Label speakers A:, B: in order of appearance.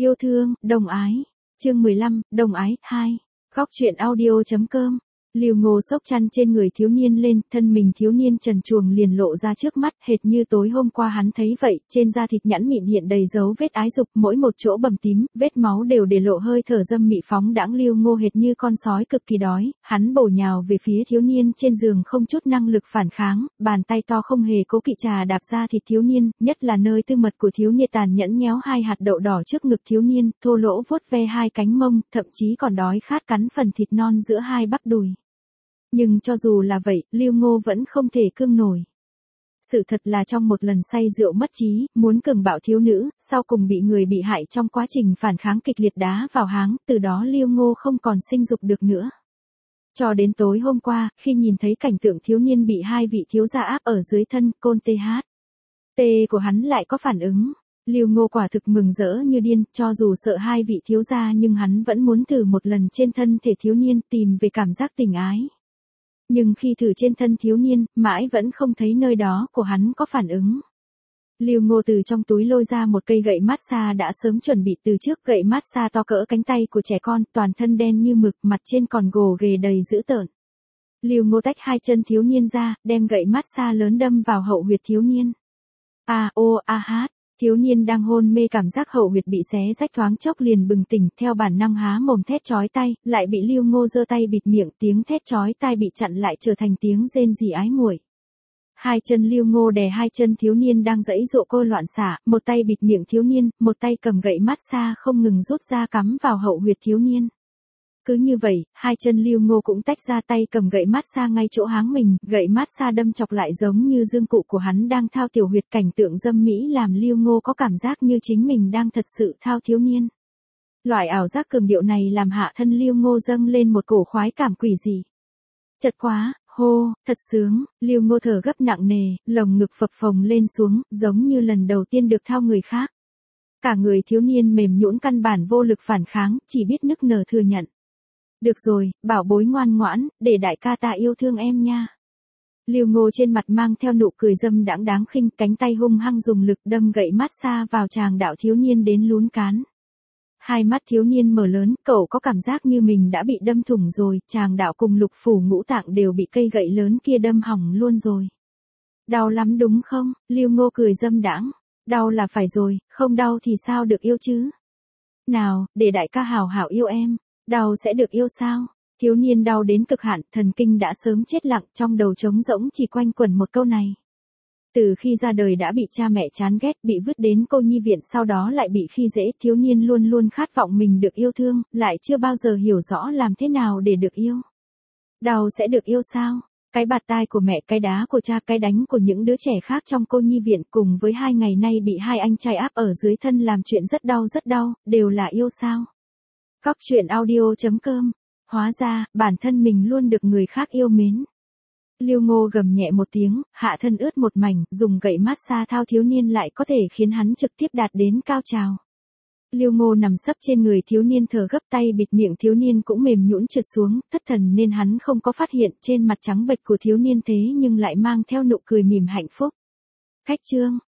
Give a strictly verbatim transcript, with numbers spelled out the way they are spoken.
A: Yêu thương, đồng ái. Chương mười lăm, đồng ái, hai. Góc truyện audio.com. Lưu Ngô xốc chăn trên người thiếu niên lên, thân mình thiếu niên trần truồng liền lộ ra trước mắt, hệt như tối hôm qua hắn thấy vậy, trên da thịt nhẵn mịn hiện đầy dấu vết ái dục, mỗi một chỗ bầm tím, vết máu đều để lộ hơi thở dâm mị phóng đãng. Lưu Ngô hệt như con sói cực kỳ đói, hắn bổ nhào về phía thiếu niên trên giường không chút năng lực phản kháng, bàn tay to không hề cố kỵ trà đạp da thịt thiếu niên, nhất là nơi tư mật của thiếu niên, tàn nhẫn nhéo hai hạt đậu đỏ trước ngực thiếu niên, thô lỗ vuốt ve hai cánh mông, thậm chí còn đói khát cắn phần thịt non giữa hai bắp đùi. Nhưng cho dù là vậy, Lưu Ngô vẫn không thể cương nổi. Sự thật là trong một lần say rượu mất trí, muốn cường bạo thiếu nữ, sau cùng bị người bị hại trong quá trình phản kháng kịch liệt đá vào háng, từ đó Lưu Ngô không còn sinh dục được nữa. Cho đến tối hôm qua, khi nhìn thấy cảnh tượng thiếu niên bị hai vị thiếu gia áp ở dưới thân, côn tê hát. Tê của hắn lại có phản ứng. Lưu Ngô quả thực mừng rỡ như điên, cho dù sợ hai vị thiếu gia nhưng hắn vẫn muốn thử một lần trên thân thể thiếu niên, tìm về cảm giác tình ái. Nhưng khi thử trên thân thiếu niên, mãi vẫn không thấy nơi đó của hắn có phản ứng. Lưu Ngô từ trong túi lôi ra một cây gậy massage đã sớm chuẩn bị từ trước, gậy massage to cỡ cánh tay của trẻ con, toàn thân đen như mực, mặt trên còn gồ ghề đầy dữ tợn. Lưu Ngô tách hai chân thiếu niên ra, đem gậy massage lớn đâm vào hậu huyệt thiếu niên. A ô a hát. Thiếu niên đang hôn mê cảm giác hậu huyệt bị xé rách thoáng chốc liền bừng tỉnh, theo bản năng há mồm thét chói tai, lại bị Lưu Ngô giơ tay bịt miệng, tiếng thét chói tai bị chặn lại trở thành tiếng rên rỉ ái muội. Hai chân Lưu Ngô đè hai chân thiếu niên đang giãy giụa cô loạn xạ, một tay bịt miệng thiếu niên, một tay cầm gậy massage không ngừng rút ra cắm vào hậu huyệt thiếu niên. Cứ như vậy, hai chân Lưu Ngô cũng tách ra, tay cầm gậy massage ngay chỗ háng mình, gậy massage đâm chọc lại giống như dương cụ của hắn đang thao tiểu huyệt, cảnh tượng dâm mỹ làm Lưu Ngô có cảm giác như chính mình đang thật sự thao thiếu niên. Loại ảo giác cường điệu này làm hạ thân Lưu Ngô dâng lên một cổ khoái cảm quỷ dị. Chật quá, hô, thật sướng, Lưu Ngô thở gấp nặng nề, lồng ngực phập phồng lên xuống, giống như lần đầu tiên được thao người khác. Cả người thiếu niên mềm nhũn căn bản vô lực phản kháng, chỉ biết nức nở thừa nhận. Được rồi, bảo bối ngoan ngoãn, để đại ca ta yêu thương em nha. Lưu Ngô trên mặt mang theo nụ cười dâm đãng đáng khinh, cánh tay hung hăng dùng lực đâm gậy massage vào tràng đạo thiếu niên đến lún cán. Hai mắt thiếu niên mở lớn, cậu có cảm giác như mình đã bị đâm thủng rồi, tràng đạo cùng lục phủ ngũ tạng đều bị cây gậy lớn kia đâm hỏng luôn rồi. Đau lắm đúng không? Lưu Ngô cười dâm đãng. Đau là phải rồi, không đau thì sao được yêu chứ? Nào, để đại ca hảo hảo yêu em. Đau sẽ được yêu sao? Thiếu niên đau đến cực hạn, thần kinh đã sớm chết lặng, trong đầu trống rỗng chỉ quanh quẩn một câu này. Từ khi ra đời đã bị cha mẹ chán ghét, bị vứt đến cô nhi viện, sau đó lại bị khi dễ, thiếu niên luôn luôn khát vọng mình được yêu thương, lại chưa bao giờ hiểu rõ làm thế nào để được yêu. Đau sẽ được yêu sao? Cái bạt tai của mẹ, cái đá của cha, cái đánh của những đứa trẻ khác trong cô nhi viện, cùng với hai ngày nay bị hai anh trai áp ở dưới thân làm chuyện rất đau rất đau, đều là yêu sao? Góc truyện audio.com. Hóa ra, bản thân mình luôn được người khác yêu mến. Lưu Ngô gầm nhẹ một tiếng, hạ thân ướt một mảnh, dùng gậy massage thao thiếu niên lại có thể khiến hắn trực tiếp đạt đến cao trào. Lưu Ngô nằm sấp trên người thiếu niên thở gấp, tay bịt miệng thiếu niên cũng mềm nhũn trượt xuống, thất thần nên hắn không có phát hiện trên mặt trắng bệch của thiếu niên thế nhưng lại mang theo nụ cười mỉm hạnh phúc. Khách trương,